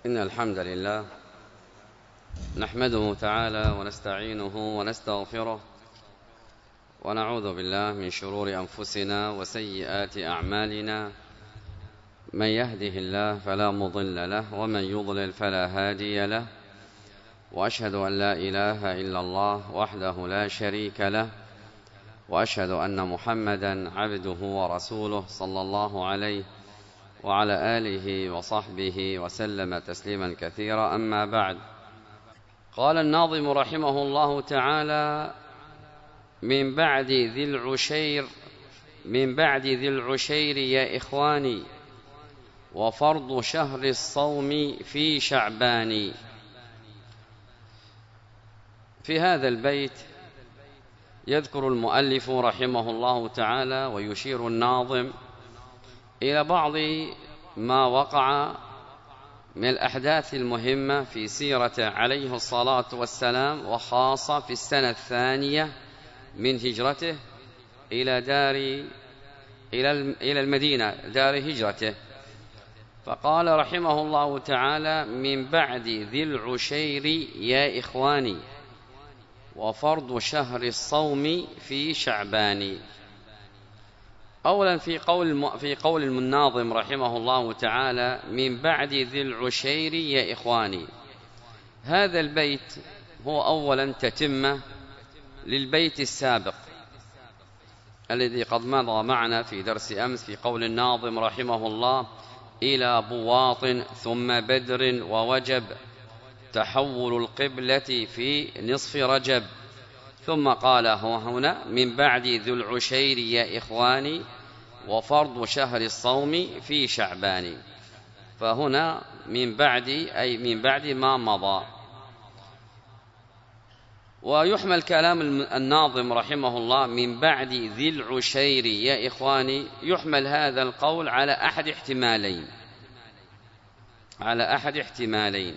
إن الحمد لله نحمده تعالى ونستعينه ونستغفره ونعوذ بالله من شرور أنفسنا وسيئات أعمالنا. من يهده الله فلا مضل له ومن يضلل فلا هادي له، وأشهد أن لا إله إلا الله وحده لا شريك له، وأشهد أن محمدا عبده ورسوله صلى الله عليه وعلى آله وصحبه وسلم تسليما كثيرا. أما بعد، قال الناظم رحمه الله تعالى: من بعد ذي العشير يا إخواني، وفرض شهر الصوم في شعبان. في هذا البيت يذكر المؤلف رحمه الله تعالى ويشير الناظم إلى بعض ما وقع من الأحداث المهمة في سيرة عليه الصلاة والسلام، وخاصة في السنة الثانية من هجرته إلى المدينة دار هجرته. فقال رحمه الله تعالى: من بعد ذي العشير يا إخواني، وفرض شهر الصوم في شعبان. أولا في قول الناظم رحمه الله تعالى: من بعد ذي العشير يا إخواني، هذا البيت هو أولا تتمة للبيت السابق الذي قد مضى معنا في درس أمس، في قول الناظم رحمه الله: إلى بواط ثم بدر ووجب، تحول القبلة في نصف رجب. ثم قال هنا: من بعد ذي العشير يا إخواني، وفرض شهر الصوم في شعبان. فهنا من بعد، أي من بعد ما مضى. ويحمل كلام الناظم رحمه الله من بعد ذي العشير يا إخواني، يحمل هذا القول على أحد احتمالين.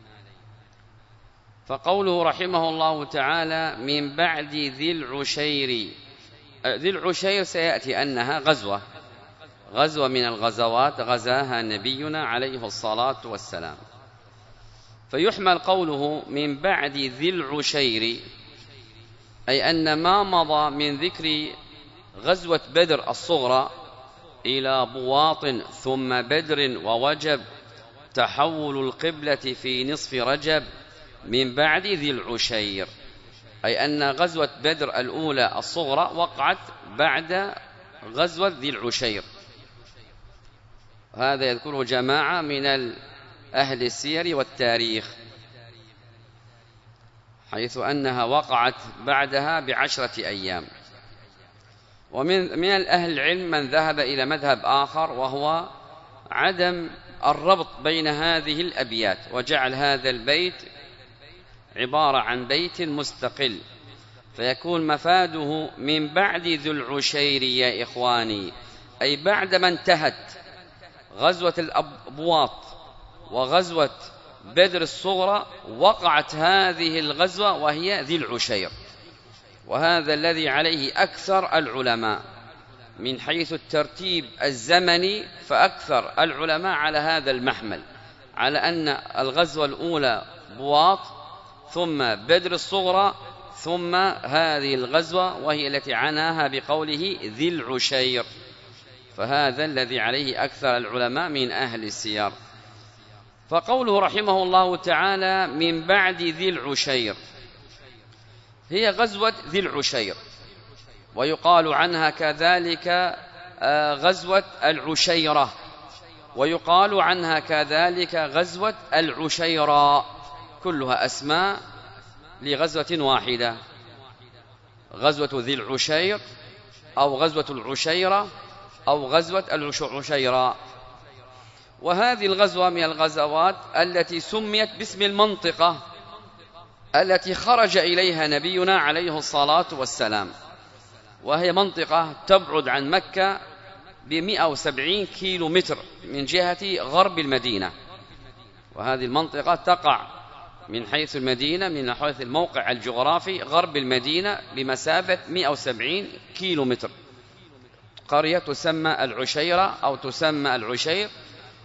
فقوله رحمه الله تعالى من بعد ذي العشير، ذي العشير سيأتي أنها غزوة من الغزوات غزاها نبينا عليه الصلاة والسلام. فيحمل قوله من بعد ذي العشير أي أن ما مضى من ذكر غزوة بدر الصغرى إلى بواط ثم بدر ووجب، تحول القبلة في نصف رجب، من بعد ذي العشير، أي أن غزوة بدر الأولى الصغرى وقعت بعد غزوة ذي العشير. هذا يذكره جماعة من أهل السير والتاريخ، حيث أنها وقعت بعدها ب10 أيام. ومن الأهل العلم من ذهب إلى مذهب آخر، وهو عدم الربط بين هذه الأبيات، وجعل هذا البيت عبارة عن بيت مستقل، فيكون مفاده من بعد ذي العشير يا إخواني، أي بعدما انتهت غزوة الأبواط وغزوة بدر الصغرى وقعت هذه الغزوة وهي ذي العشير. وهذا الذي عليه أكثر العلماء من حيث الترتيب الزمني، فأكثر العلماء على هذا المحمل، على أن الغزوة الأولى بواط، ثم بدر الصغرى، ثم هذه الغزوة وهي التي عناها بقوله ذي العشير. فهذا الذي عليه أكثر العلماء من أهل السير. فقوله رحمه الله تعالى من بعد ذي العشير، هي غزوة ذي العشير، ويقال عنها كذلك غزوة العشيرة، ويقال عنها كذلك غزوة العشيراء، كلها أسماء لغزوة واحدة: غزوة ذي العشير، أو غزوة العشيرة، أو غزوة العشيراء. وهذه الغزوة من الغزوات التي سميت باسم المنطقة التي خرج إليها نبينا عليه الصلاة والسلام، وهي منطقة تبعد عن مكة ب170 كيلو متر من جهة غرب المدينة. وهذه المنطقة تقع من حيث المدينة، من حيث الموقع الجغرافي، غرب المدينة بمسافة 170 كيلو متر. قرية تسمى العشيرة أو تسمى العشير،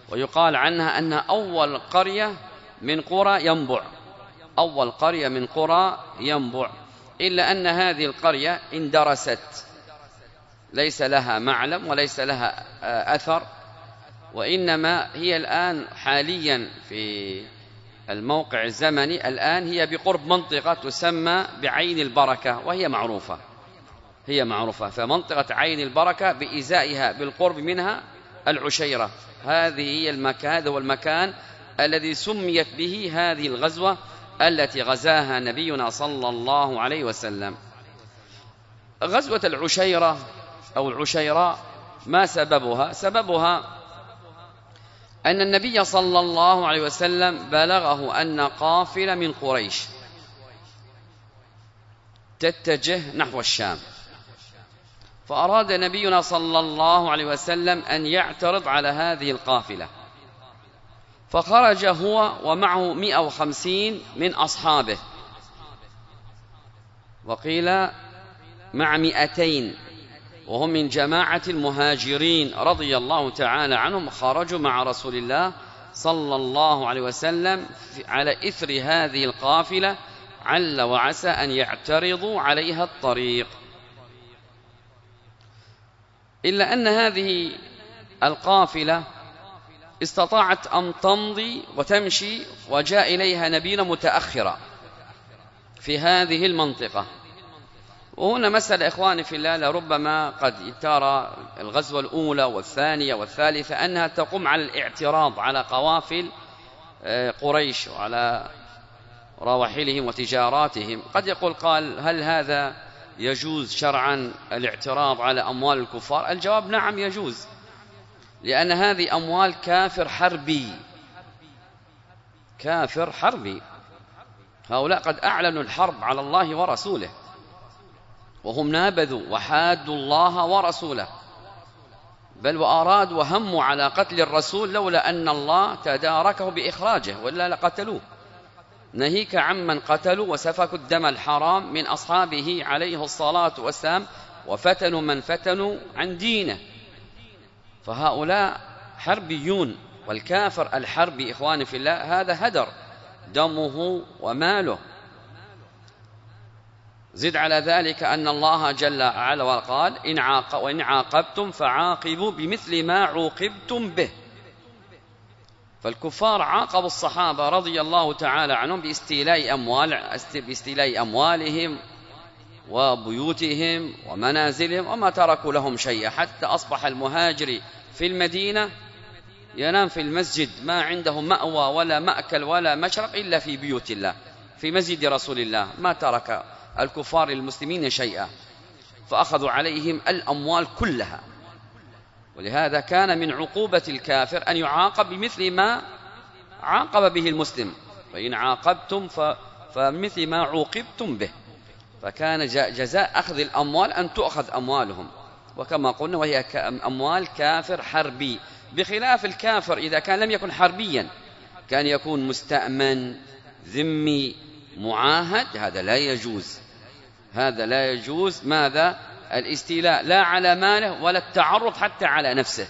ويقال عنها أنها أول قرية من قرى ينبع، أول قرية من قرى ينبع، إلا أن هذه القرية اندرست، ليس لها معلم وليس لها أثر، وإنما هي الآن حاليا في الموقع الزمني الآن هي بقرب منطقة تسمى بعين البركة، وهي معروفة، هي معروفة. فمنطقة عين البركة بإزائها بالقرب منها العشيرة، هذه هي المكان، هذا هو المكان الذي سميت به هذه الغزوة التي غزاها نبينا صلى الله عليه وسلم. غزوة العشيرة أو العشيراء ما سببها؟ سببها أن النبي صلى الله عليه وسلم بلغه أن قافلة من قريش تتجه نحو الشام، فأراد نبينا صلى الله عليه وسلم أن يعترض على هذه القافلة، فخرج هو ومعه 150 من أصحابه، وقيل مع 200، وهم من جماعة المهاجرين رضي الله تعالى عنهم، خرجوا مع رسول الله صلى الله عليه وسلم على إثر هذه القافلة، عل وعسى أن يعترضوا عليها الطريق. إلا أن هذه القافلة استطاعت أن تمضي وتمشي، وجاء إليها نبينا متأخرا في هذه المنطقة. وهنا مسألة إخواني في الله، لربما قد ترى الغزوة الأولى والثانية والثالثة أنها تقوم على الاعتراض على قوافل قريش وعلى رواحلهم وتجاراتهم. قد يقول قال هل هذا يجوز شرعا الاعتراض على أموال الكفار؟ الجواب نعم يجوز، لأن هذه أموال كافر حربي، كافر حربي، هؤلاء قد أعلنوا الحرب على الله ورسوله، وهم نابذوا وحادوا الله ورسوله، بل وأرادوا وهموا على قتل الرسول لولا أن الله تداركه بإخراجه، وإلا لقتلوه، ناهيك عمن قتلوا وسفكوا الدم الحرام من أصحابه عليه الصلاة والسلام، وفتنوا من فتنوا عن دينه. فهؤلاء حربيون، والكافر الحربي إخواني في الله هذا هدر دمه وماله. زد على ذلك أن الله جل وعلا وقال وإن عاقبتم فعاقبوا بمثل ما عوقبتم به. فالكفار عاقبوا الصحابة رضي الله تعالى عنهم باستيلاء أموالهم وبيوتهم ومنازلهم، وما تركوا لهم شيئا، حتى أصبح المهاجر في المدينة ينام في المسجد ما عنده مأوى ولا مأكل ولا مشرق إلا في بيوت الله، في مسجد رسول الله، ما ترك الكفار المسلمين شيئا، فأخذوا عليهم الأموال كلها. ولهذا كان من عقوبة الكافر أن يعاقب بمثل ما عاقب به المسلم، فإن عاقبتم فمثل ما عوقبتم به. فكان جزاء أخذ الأموال أن تؤخذ أموالهم، وكما قلنا وهي أموال كافر حربي، بخلاف الكافر إذا كان لم يكن حربيا، كان يكون مستأمن ذمي معاهد، هذا لا يجوز، هذا لا يجوز. ماذا؟ الاستيلاء لا على ماله ولا التعرض حتى على نفسه،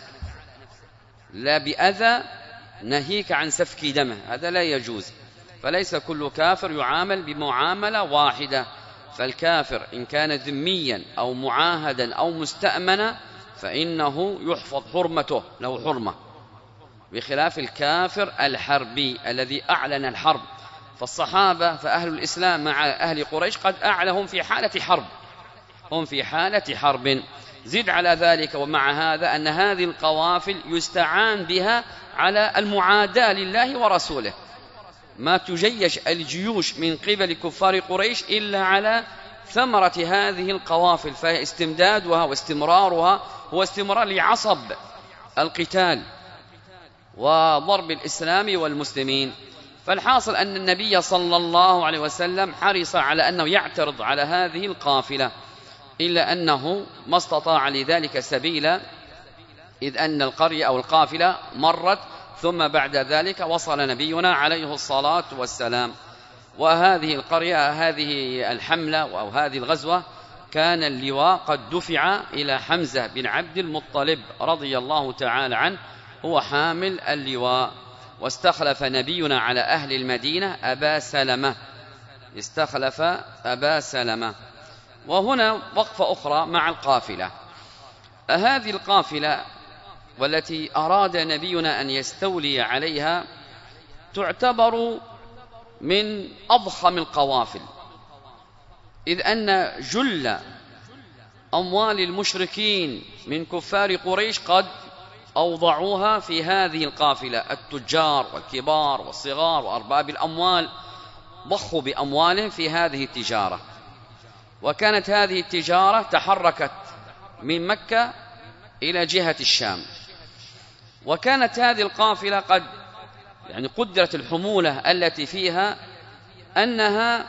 لا بأذى ناهيك عن سفك دمه، هذا لا يجوز. فليس كل كافر يعامل بمعاملة واحدة، فالكافر إن كان ذميا أو معاهدا أو مستأمنا فإنه يحفظ حرمته، له حرمة، بخلاف الكافر الحربي الذي أعلن الحرب. فالصحابة فأهل الإسلام مع أهل قريش قد أعلهم في حالة حرب، هم في حالة حرب. زد على ذلك ومع هذا أن هذه القوافل يستعان بها على المعاداة لله ورسوله، ما تجيش الجيوش من قبل كفار قريش إلا على ثمرة هذه القوافل، فاستمدادها واستمرارها هو استمرار لعصب القتال وضرب الإسلام والمسلمين. فالحاصل أن النبي صلى الله عليه وسلم حرص على أنه يعترض على هذه القافلة، إلا أنه ما استطاع لذلك سبيلا، إذ أن القرية أو القافلة مرت، ثم بعد ذلك وصل نبينا عليه الصلاة والسلام. وهذه القرية، هذه الحملة أو هذه الغزوة، كان اللواء قد دفع إلى حمزة بن عبد المطلب رضي الله تعالى عنه، هو حامل اللواء. واستخلف نبينا على أهل المدينة أبا سلمة، استخلف أبا سلمة. وهنا وقفة أخرى مع القافلة. هذه القافلة والتي أراد نبينا أن يستولي عليها تعتبر من أضخم القوافل، إذ أن جل أموال المشركين من كفار قريش قد أوضعوها في هذه القافلة، التجار والكبار والصغار وأرباب الأموال ضخوا بأموالهم في هذه التجارة. وكانت هذه التجارة تحركت من مكة إلى جهة الشام. وكانت هذه القافلة قد قدرت الحمولة التي فيها أنها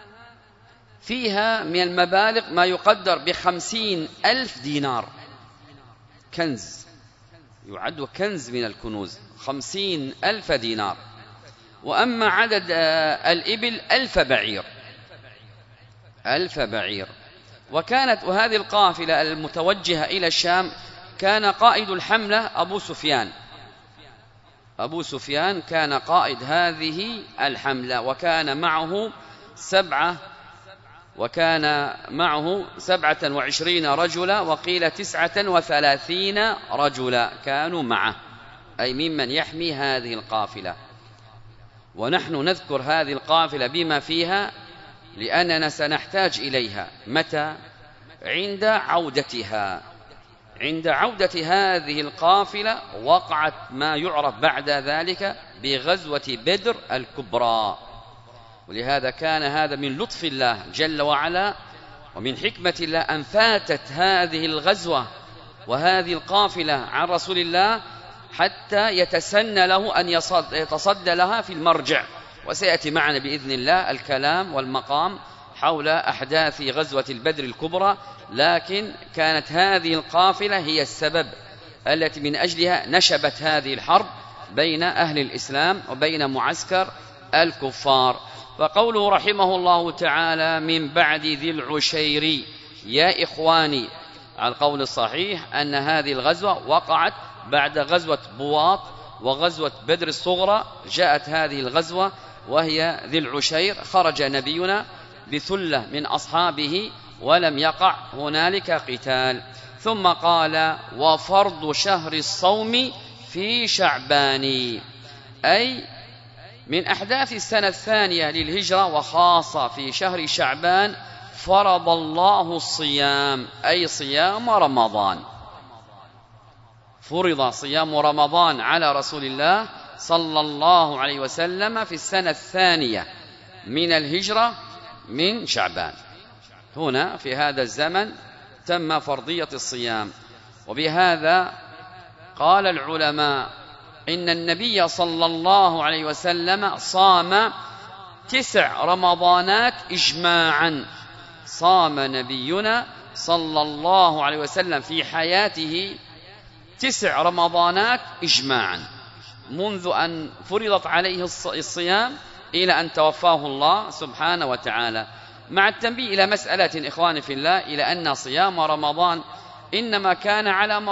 فيها من المبالغ ما يقدر ب50,000 دينار، كنز يعد كنز من الكنوز، 50,000 دينار. وأما عدد الإبل 1000 بعير، 1000 بعير. وهذه القافلة المتوجهة إلى الشام كان قائد الحملة أبو سفيان كان قائد هذه الحملة، وكان معه 27 رجلا، وقيل 39 رجلا كانوا معه، أي ممن يحمي هذه القافلة. ونحن نذكر هذه القافلة بما فيها لأننا سنحتاج إليها متى؟ عند عودة هذه القافلة وقعت ما يعرف بعد ذلك بغزوة بدر الكبرى. ولهذا كان هذا من لطف الله جل وعلا ومن حكمة الله أن فاتت هذه الغزوة وهذه القافلة عن رسول الله حتى يتسنى له أن يتصدى لها في المرجع. وسيأتي معنا بإذن الله الكلام والمقام حول أحداث غزوة البدر الكبرى، لكن كانت هذه القافلة هي السبب التي من أجلها نشبت هذه الحرب بين أهل الإسلام وبين معسكر الكفار. فقوله رحمه الله تعالى من بعد ذي العشير، يا إخواني، على القول الصحيح أن هذه الغزوة وقعت بعد غزوة بواط وغزوة بدر الصغرى. جاءت هذه الغزوة وهي ذي العشير، خرج نبينا بثلة من أصحابه ولم يقع هنالك قتال. ثم قال وفرض شهر الصوم في شعبان، أي من أحداث السنة الثانية للهجرة وخاصة في شهر شعبان فرض الله الصيام، أي صيام رمضان. فرض صيام رمضان على رسول الله صلى الله عليه وسلم في السنة الثانية من الهجرة من شعبان. هنا في هذا الزمن تم فرضية الصيام. وبهذا قال العلماء إن النبي صلى الله عليه وسلم صام 9 رمضانات إجماعا. صام نبينا صلى الله عليه وسلم في حياته 9 رمضانات إجماعا، منذ أن فرضت عليه الصيام إلى أن توفاه الله سبحانه وتعالى. مع التنبيه إلى مسألة إخواني في الله، إلى أن صيام رمضان إنما كان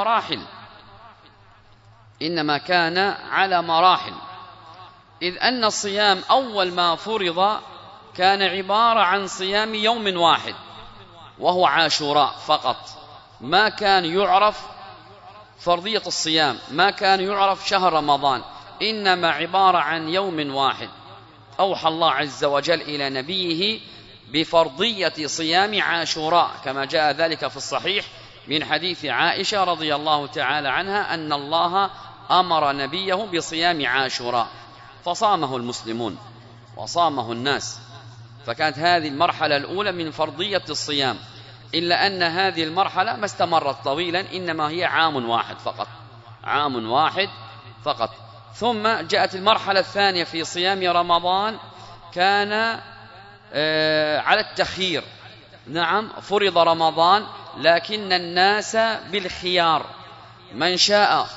على مراحل، إذ أن الصيام أول ما فرض كان عبارة عن صيام يوم واحد وهو عاشوراء فقط، ما كان يعرف فرضية الصيام، ما كان يعرف شهر رمضان، إنما عبارة عن يوم واحد. أوحى الله عز وجل إلى نبيه بفرضية صيام عاشوراء كما جاء ذلك في الصحيح من حديث عائشة رضي الله تعالى عنها أن الله أمر نبيه بصيام عاشوراء، فصامه المسلمون وصامه الناس. فكانت هذه المرحلة الأولى من فرضية الصيام، إلا أن هذه المرحلة ما استمرت طويلا، إنما هي عام واحد فقط. ثم جاءت المرحلة الثانية في صيام رمضان، كان على التخيير. نعم، فرض رمضان لكن الناس بالخيار، من شاء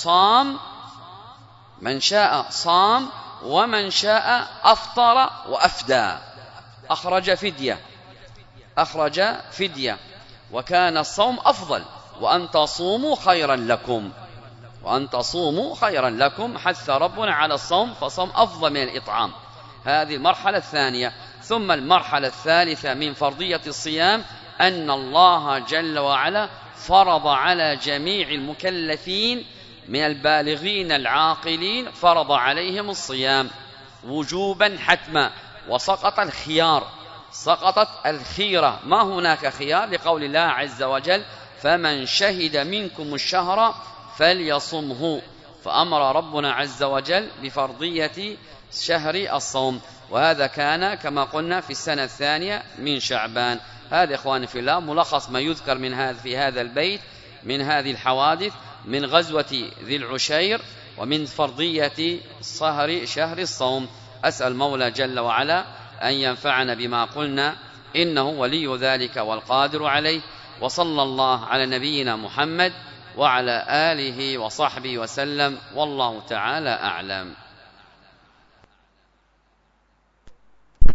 صام ومن شاء أفطر وأفدى، أخرج فدية. وكان الصوم أفضل، وأن تصوموا خيرا لكم. وأن تصوموا خيرا لكم، حث ربنا على الصوم، فصوم أفضل من الإطعام. هذه المرحلة الثانية. ثم المرحلة الثالثة من فرضية الصيام أن الله جل وعلا فرض على جميع المكلفين من البالغين العاقلين، فرض عليهم الصيام وجوبا حتما، وسقط الخيار، سقطت الخيرة، ما هناك خيار، لقول الله عز وجل فمن شهد منكم الشهر فليصمه، فأمر ربنا عز وجل بفرضية شهر الصوم، وهذا كان كما قلنا في السنة الثانية من شعبان. هذا إخواني في الله ملخص ما يذكر في هذا البيت من هذه الحوادث من غزوة ذي العشير ومن فرضية شهر الصوم. أسأل المولى جل وعلا أن ينفعنا بما قلنا، إنه ولي ذلك والقادر عليه. وصلى الله على نبينا محمد وعلى آله وصحبه وسلم، والله تعالى أعلم.